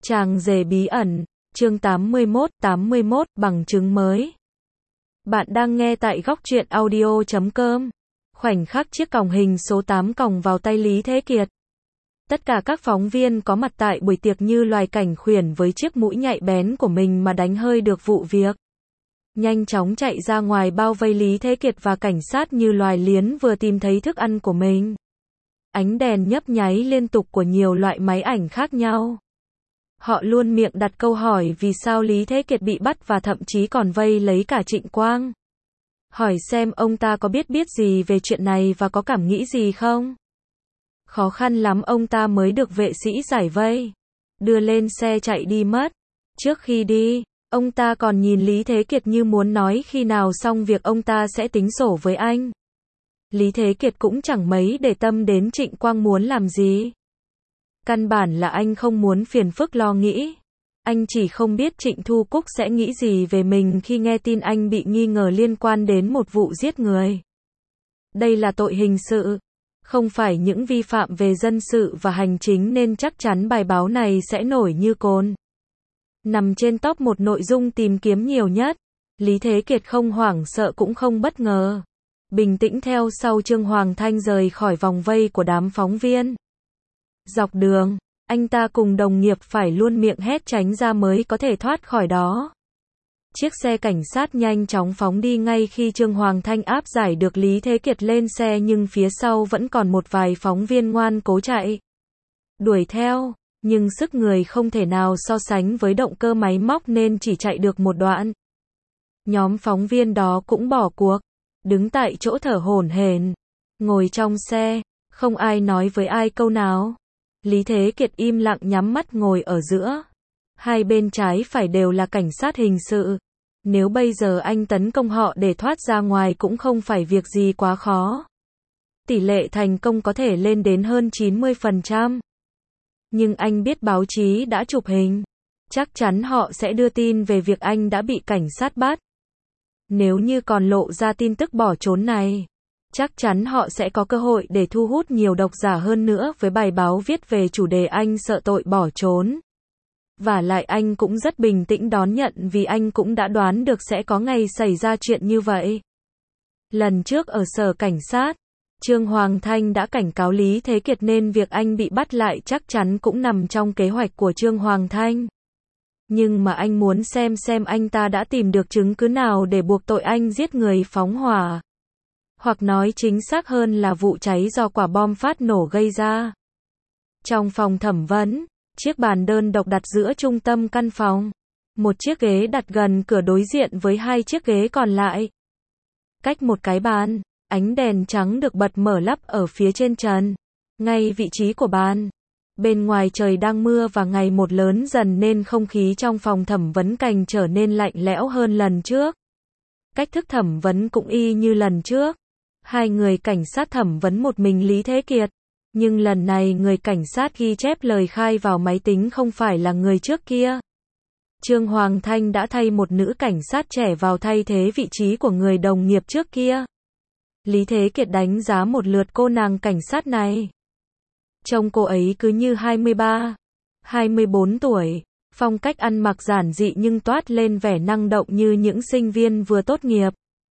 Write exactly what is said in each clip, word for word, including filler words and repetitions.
Chàng rể bí ẩn, chương tám mươi mốt, tám mươi mốt, bằng chứng mới. Bạn đang nghe tại góc truyện audio chấm com. Khoảnh khắc chiếc còng hình số tám còng vào tay Lý Thế Kiệt. Tất cả các phóng viên có mặt tại buổi tiệc như loài cảnh khuyển với chiếc mũi nhạy bén của mình mà đánh hơi được vụ việc. Nhanh chóng chạy ra ngoài bao vây Lý Thế Kiệt và cảnh sát như loài liến vừa tìm thấy thức ăn của mình. Ánh đèn nhấp nháy liên tục của nhiều loại máy ảnh khác nhau. Họ luôn miệng đặt câu hỏi vì sao Lý Thế Kiệt bị bắt và thậm chí còn vây lấy cả Trịnh Quang. Hỏi xem ông ta có biết biết gì về chuyện này và có cảm nghĩ gì không? Khó khăn lắm ông ta mới được vệ sĩ giải vây, đưa lên xe chạy đi mất. Trước khi đi, ông ta còn nhìn Lý Thế Kiệt như muốn nói khi nào xong việc ông ta sẽ tính sổ với anh. Lý Thế Kiệt cũng chẳng mấy để tâm đến Trịnh Quang muốn làm gì. Căn bản là anh không muốn phiền phức lo nghĩ. Anh chỉ không biết Trịnh Thu Cúc sẽ nghĩ gì về mình khi nghe tin anh bị nghi ngờ liên quan đến một vụ giết người. Đây là tội hình sự, không phải những vi phạm về dân sự và hành chính nên chắc chắn bài báo này sẽ nổi như cồn. Nằm trên top một nội dung tìm kiếm nhiều nhất, Lý Thế Kiệt không hoảng sợ cũng không bất ngờ. Bình tĩnh theo sau Trương Hoàng Thanh rời khỏi vòng vây của đám phóng viên. Dọc đường, anh ta cùng đồng nghiệp phải luôn miệng hét tránh ra mới có thể thoát khỏi đó. Chiếc xe cảnh sát nhanh chóng phóng đi ngay khi Trương Hoàng Thanh áp giải được Lý Thế Kiệt lên xe, nhưng phía sau vẫn còn một vài phóng viên ngoan cố chạy. Đuổi theo, nhưng sức người không thể nào so sánh với động cơ máy móc nên chỉ chạy được một đoạn. Nhóm phóng viên đó cũng bỏ cuộc, đứng tại chỗ thở hổn hển, ngồi trong xe, không ai nói với ai câu nào. Lý Thế Kiệt im lặng nhắm mắt ngồi ở giữa. Hai bên trái phải đều là cảnh sát hình sự. Nếu bây giờ anh tấn công họ để thoát ra ngoài cũng không phải việc gì quá khó. Tỷ lệ thành công có thể lên đến hơn chín mươi phần trăm. Nhưng anh biết báo chí đã chụp hình. Chắc chắn họ sẽ đưa tin về việc anh đã bị cảnh sát bắt. Nếu như còn lộ ra tin tức bỏ trốn này, chắc chắn họ sẽ có cơ hội để thu hút nhiều độc giả hơn nữa với bài báo viết về chủ đề anh sợ tội bỏ trốn. Vả lại anh cũng rất bình tĩnh đón nhận vì anh cũng đã đoán được sẽ có ngày xảy ra chuyện như vậy. Lần trước ở sở cảnh sát, Trương Hoàng Thanh đã cảnh cáo Lý Thế Kiệt nên việc anh bị bắt lại chắc chắn cũng nằm trong kế hoạch của Trương Hoàng Thanh. Nhưng mà anh muốn xem xem anh ta đã tìm được chứng cứ nào để buộc tội anh giết người phóng hỏa. Hoặc nói chính xác hơn là vụ cháy do quả bom phát nổ gây ra. Trong phòng thẩm vấn, chiếc bàn đơn độc đặt giữa trung tâm căn phòng. Một chiếc ghế đặt gần cửa đối diện với hai chiếc ghế còn lại. Cách một cái bàn, ánh đèn trắng được bật mở lắp ở phía trên trần, ngay vị trí của bàn. Bên ngoài trời đang mưa và ngày một lớn dần nên không khí trong phòng thẩm vấn càng trở nên lạnh lẽo hơn lần trước. Cách thức thẩm vấn cũng y như lần trước. Hai người cảnh sát thẩm vấn một mình Lý Thế Kiệt. Nhưng lần này người cảnh sát ghi chép lời khai vào máy tính không phải là người trước kia. Trương Hoàng Thanh đã thay một nữ cảnh sát trẻ vào thay thế vị trí của người đồng nghiệp trước kia. Lý Thế Kiệt đánh giá một lượt cô nàng cảnh sát này. Trông cô ấy cứ như hai mươi ba, hai mươi bốn tuổi, phong cách ăn mặc giản dị nhưng toát lên vẻ năng động như những sinh viên vừa tốt nghiệp.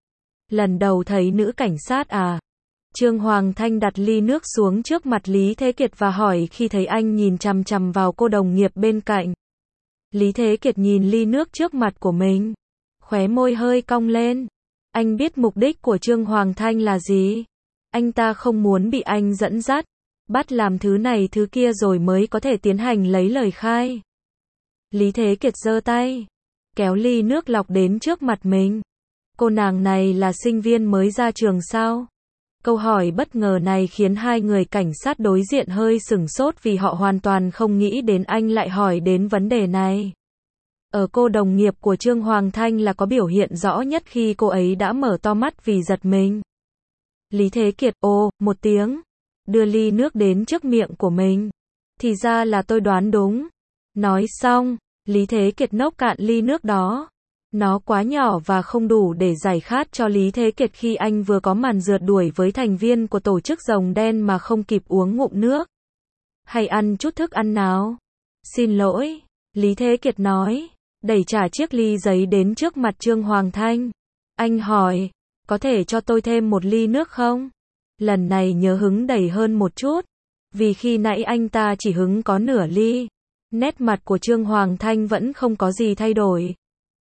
Lần đầu thấy nữ cảnh sát à? Trương Hoàng Thanh đặt ly nước xuống trước mặt Lý Thế Kiệt và hỏi khi thấy anh nhìn chằm chằm vào cô đồng nghiệp bên cạnh. Lý Thế Kiệt nhìn ly nước trước mặt của mình, khóe môi hơi cong lên. Anh biết mục đích của Trương Hoàng Thanh là gì. Anh ta không muốn bị anh dẫn dắt, bắt làm thứ này thứ kia rồi mới có thể tiến hành lấy lời khai. Lý Thế Kiệt giơ tay, kéo ly nước lọc đến trước mặt mình. Cô nàng này là sinh viên mới ra trường sao? Câu hỏi bất ngờ này khiến hai người cảnh sát đối diện hơi sửng sốt vì họ hoàn toàn không nghĩ đến anh lại hỏi đến vấn đề này. Ở cô đồng nghiệp của Trương Hoàng Thanh là có biểu hiện rõ nhất khi cô ấy đã mở to mắt vì giật mình. Lý Thế Kiệt ồ, một tiếng, đưa ly nước đến trước miệng của mình. Thì ra là tôi đoán đúng. Nói xong, Lý Thế Kiệt nốc cạn ly nước đó. Nó quá nhỏ và không đủ để giải khát cho Lý Thế Kiệt khi anh vừa có màn rượt đuổi với thành viên của tổ chức Rồng Đen mà không kịp uống ngụm nước. Hay ăn chút thức ăn nào? Xin lỗi, Lý Thế Kiệt nói, đẩy trả chiếc ly giấy đến trước mặt Trương Hoàng Thanh. Anh hỏi, có thể cho tôi thêm một ly nước không? Lần này nhớ hứng đầy hơn một chút, vì khi nãy anh ta chỉ hứng có nửa ly. Nét mặt của Trương Hoàng Thanh vẫn không có gì thay đổi.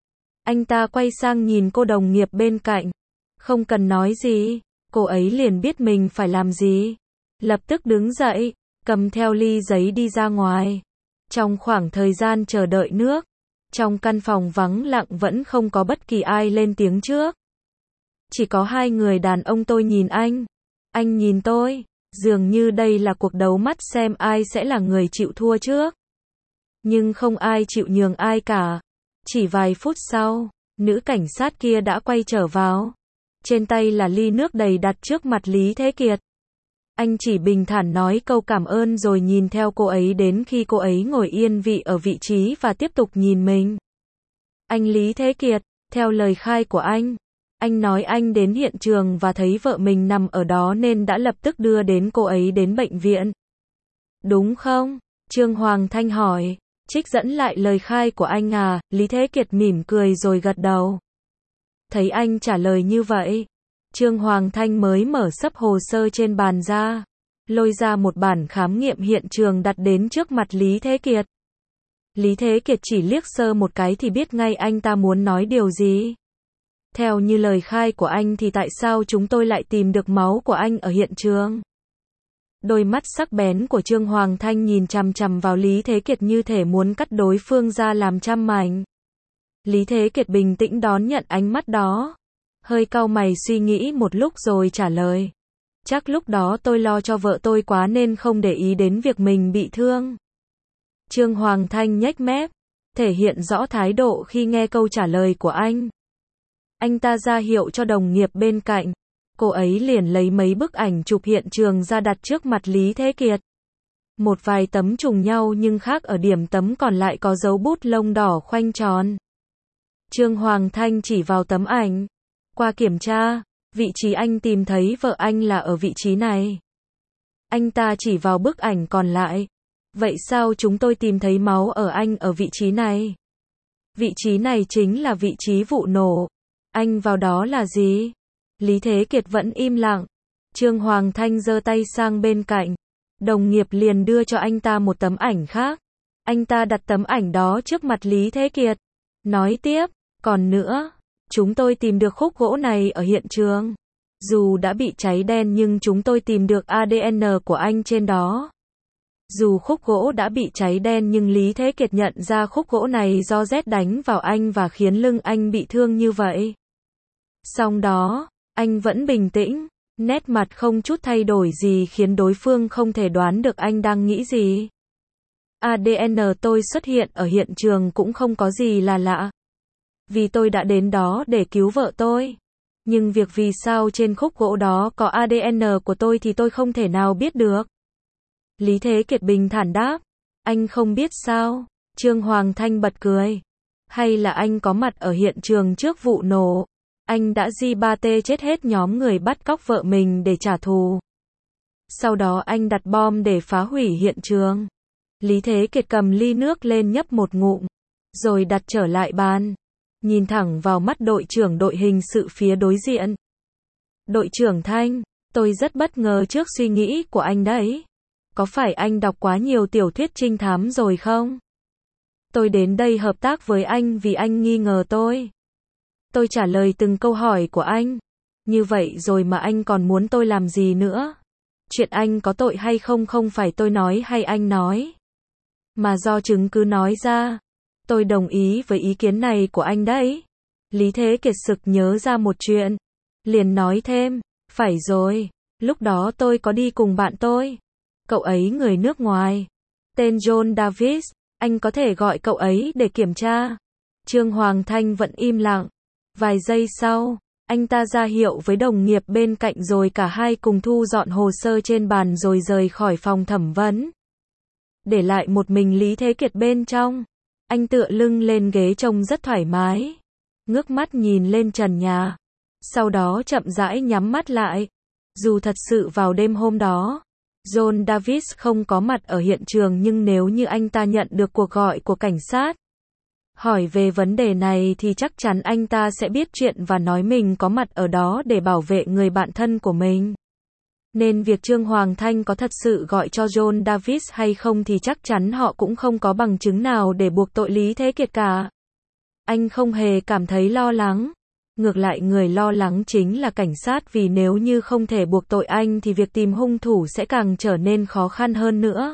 Anh ta quay sang nhìn cô đồng nghiệp bên cạnh. Không cần nói gì, cô ấy liền biết mình phải làm gì. Lập tức đứng dậy, cầm theo ly giấy đi ra ngoài. Trong khoảng thời gian chờ đợi nước, trong căn phòng vắng lặng vẫn không có bất kỳ ai lên tiếng trước. Chỉ có hai người đàn ông tôi nhìn anh, anh nhìn tôi, dường như đây là cuộc đấu mắt xem ai sẽ là người chịu thua trước. Nhưng không ai chịu nhường ai cả. Chỉ vài phút sau, nữ cảnh sát kia đã quay trở vào. Trên tay là ly nước đầy đặt trước mặt Lý Thế Kiệt. Anh chỉ bình thản nói câu cảm ơn rồi nhìn theo cô ấy đến khi cô ấy ngồi yên vị ở vị trí và tiếp tục nhìn mình. Anh Lý Thế Kiệt, theo lời khai của anh, anh nói anh đến hiện trường và thấy vợ mình nằm ở đó nên đã lập tức đưa đến cô ấy đến bệnh viện. Đúng không? Trương Hoàng Thanh hỏi. Trích dẫn lại lời khai của anh à? Lý Thế Kiệt mỉm cười rồi gật đầu. Thấy anh trả lời như vậy, Trương Hoàng Thanh mới mở sấp hồ sơ trên bàn ra, lôi ra một bản khám nghiệm hiện trường đặt đến trước mặt Lý Thế Kiệt. Lý Thế Kiệt chỉ liếc sơ một cái thì biết ngay anh ta muốn nói điều gì. Theo như lời khai của anh thì tại sao chúng tôi lại tìm được máu của anh ở hiện trường? Đôi mắt sắc bén của Trương Hoàng Thanh nhìn chằm chằm vào Lý Thế Kiệt như thể muốn cắt đối phương ra làm trăm mảnh. Lý Thế Kiệt bình tĩnh đón nhận ánh mắt đó, hơi cau mày suy nghĩ một lúc rồi trả lời. Chắc lúc đó tôi lo cho vợ tôi quá nên không để ý đến việc mình bị thương. Trương Hoàng Thanh nhếch mép, thể hiện rõ thái độ khi nghe câu trả lời của anh. Anh ta ra hiệu cho đồng nghiệp bên cạnh. Cô ấy liền lấy mấy bức ảnh chụp hiện trường ra đặt trước mặt Lý Thế Kiệt. Một vài tấm trùng nhau nhưng khác ở điểm tấm còn lại có dấu bút lông đỏ khoanh tròn. Trương Hoàng Thanh chỉ vào tấm ảnh. Qua kiểm tra, vị trí anh tìm thấy vợ anh là ở vị trí này. Anh ta chỉ vào bức ảnh còn lại. Vậy sao chúng tôi tìm thấy máu ở anh ở vị trí này? Vị trí này chính là vị trí vụ nổ. Anh vào đó là gì? Lý Thế Kiệt vẫn im lặng. Trương Hoàng Thanh giơ tay sang bên cạnh. Đồng nghiệp liền đưa cho anh ta một tấm ảnh khác. Anh ta đặt tấm ảnh đó trước mặt Lý Thế Kiệt. Nói tiếp, còn nữa, chúng tôi tìm được khúc gỗ này ở hiện trường. Dù đã bị cháy đen nhưng chúng tôi tìm được a đê en của anh trên đó. Dù khúc gỗ đã bị cháy đen nhưng Lý Thế Kiệt nhận ra khúc gỗ này do rét đánh vào anh và khiến lưng anh bị thương như vậy. Song đó, anh vẫn bình tĩnh, nét mặt không chút thay đổi gì khiến đối phương không thể đoán được anh đang nghĩ gì. a đê en tôi xuất hiện ở hiện trường cũng không có gì là lạ. Vì tôi đã đến đó để cứu vợ tôi. Nhưng việc vì sao trên khúc gỗ đó có a đê en của tôi thì tôi không thể nào biết được. Lý Thế Kiệt bình thản đáp. Anh không biết sao? Trương Hoàng Thanh bật cười. Hay là anh có mặt ở hiện trường trước vụ nổ? Anh đã gi ba tê chết hết nhóm người bắt cóc vợ mình để trả thù. Sau đó anh đặt bom để phá hủy hiện trường. Lý Thế Kiệt cầm ly nước lên nhấp một ngụm, rồi đặt trở lại bàn. Nhìn thẳng vào mắt đội trưởng đội hình sự phía đối diện. Đội trưởng Thanh, tôi rất bất ngờ trước suy nghĩ của anh đấy. Có phải anh đọc quá nhiều tiểu thuyết trinh thám rồi không? Tôi đến đây hợp tác với anh vì anh nghi ngờ tôi. Tôi trả lời từng câu hỏi của anh. Như vậy rồi mà anh còn muốn tôi làm gì nữa? Chuyện anh có tội hay không không phải tôi nói hay anh nói, mà do chứng cứ nói ra. Tôi đồng ý với ý kiến này của anh đấy. Lý Thế Kiệt sực nhớ ra một chuyện. Liền nói thêm, phải rồi, lúc đó tôi có đi cùng bạn tôi. Cậu ấy người nước ngoài. Tên John Davis, anh có thể gọi cậu ấy để kiểm tra. Trương Hoàng Thanh vẫn im lặng. Vài giây sau, anh ta ra hiệu với đồng nghiệp bên cạnh rồi cả hai cùng thu dọn hồ sơ trên bàn rồi rời khỏi phòng thẩm vấn. Để lại một mình Lý Thế Kiệt bên trong. Anh tựa lưng lên ghế trông rất thoải mái. Ngước mắt nhìn lên trần nhà. Sau đó chậm rãi nhắm mắt lại. Dù thật sự vào đêm hôm đó, John Davis không có mặt ở hiện trường, nhưng nếu như anh ta nhận được cuộc gọi của cảnh sát hỏi về vấn đề này thì chắc chắn anh ta sẽ biết chuyện và nói mình có mặt ở đó để bảo vệ người bạn thân của mình. Nên việc Trương Hoàng Thanh có thật sự gọi cho John Davis hay không thì chắc chắn họ cũng không có bằng chứng nào để buộc tội Lý Thế Kiệt cả. Anh không hề cảm thấy lo lắng. Ngược lại, người lo lắng chính là cảnh sát, vì nếu như không thể buộc tội anh thì việc tìm hung thủ sẽ càng trở nên khó khăn hơn nữa.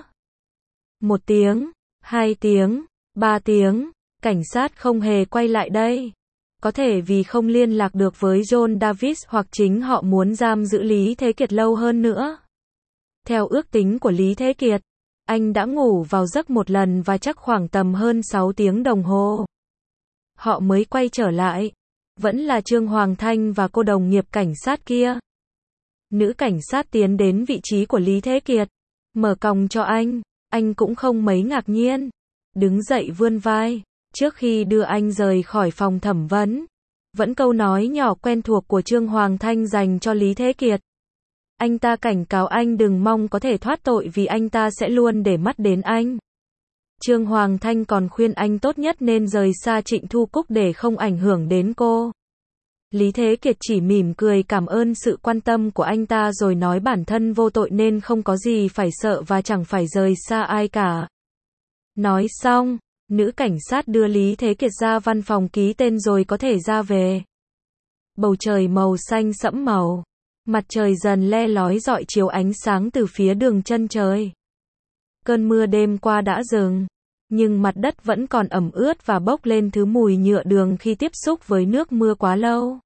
Một tiếng, hai tiếng, ba tiếng, cảnh sát không hề quay lại đây. Có thể vì không liên lạc được với John Davis, hoặc chính họ muốn giam giữ Lý Thế Kiệt lâu hơn nữa. Theo ước tính của Lý Thế Kiệt, anh đã ngủ vào giấc một lần và chắc khoảng tầm hơn sáu tiếng đồng hồ. Họ mới quay trở lại. Vẫn là Trương Hoàng Thanh và cô đồng nghiệp cảnh sát kia. Nữ cảnh sát tiến đến vị trí của Lý Thế Kiệt, mở còng cho anh. Anh cũng không mấy ngạc nhiên. Đứng dậy vươn vai. Trước khi đưa anh rời khỏi phòng thẩm vấn, vẫn câu nói nhỏ quen thuộc của Trương Hoàng Thanh dành cho Lý Thế Kiệt. Anh ta cảnh cáo anh đừng mong có thể thoát tội vì anh ta sẽ luôn để mắt đến anh. Trương Hoàng Thanh còn khuyên anh tốt nhất nên rời xa Trịnh Thu Cúc để không ảnh hưởng đến cô. Lý Thế Kiệt chỉ mỉm cười cảm ơn sự quan tâm của anh ta rồi nói bản thân vô tội nên không có gì phải sợ và chẳng phải rời xa ai cả. Nói xong, nữ cảnh sát đưa Lý Thế Kiệt ra văn phòng ký tên rồi có thể ra về. Bầu trời màu xanh sẫm màu. Mặt trời dần le lói rọi chiếu ánh sáng từ phía đường chân trời. Cơn mưa đêm qua đã dừng, nhưng mặt đất vẫn còn ẩm ướt và bốc lên thứ mùi nhựa đường khi tiếp xúc với nước mưa quá lâu.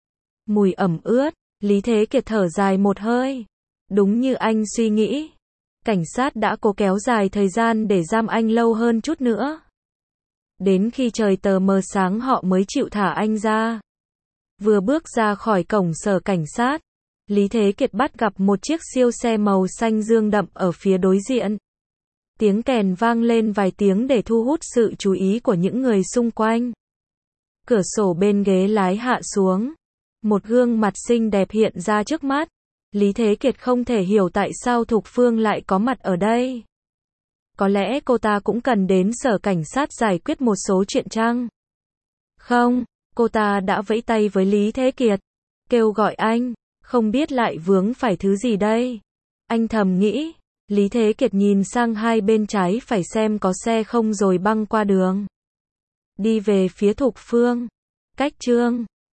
Mùi ẩm ướt, Lý Thế Kiệt thở dài một hơi. Đúng như anh suy nghĩ, cảnh sát đã cố kéo dài thời gian để giam anh lâu hơn chút nữa. Đến khi trời tờ mờ sáng họ mới chịu thả anh ra. Vừa bước ra khỏi cổng sở cảnh sát, Lý Thế Kiệt bắt gặp một chiếc siêu xe màu xanh dương đậm ở phía đối diện. Tiếng kèn vang lên vài tiếng để thu hút sự chú ý của những người xung quanh. Cửa sổ bên ghế lái hạ xuống. Một gương mặt xinh đẹp hiện ra trước mắt. Lý Thế Kiệt không thể hiểu tại sao Thục Phương lại có mặt ở đây. Có lẽ cô ta cũng cần đến sở cảnh sát giải quyết một số chuyện chăng? Không, cô ta đã vẫy tay với Lý Thế Kiệt, kêu gọi anh, không biết lại vướng phải thứ gì đây. Anh thầm nghĩ. Lý Thế Kiệt nhìn sang hai bên trái phải xem có xe không rồi băng qua đường. Đi về phía Thục Phương. Cách Trương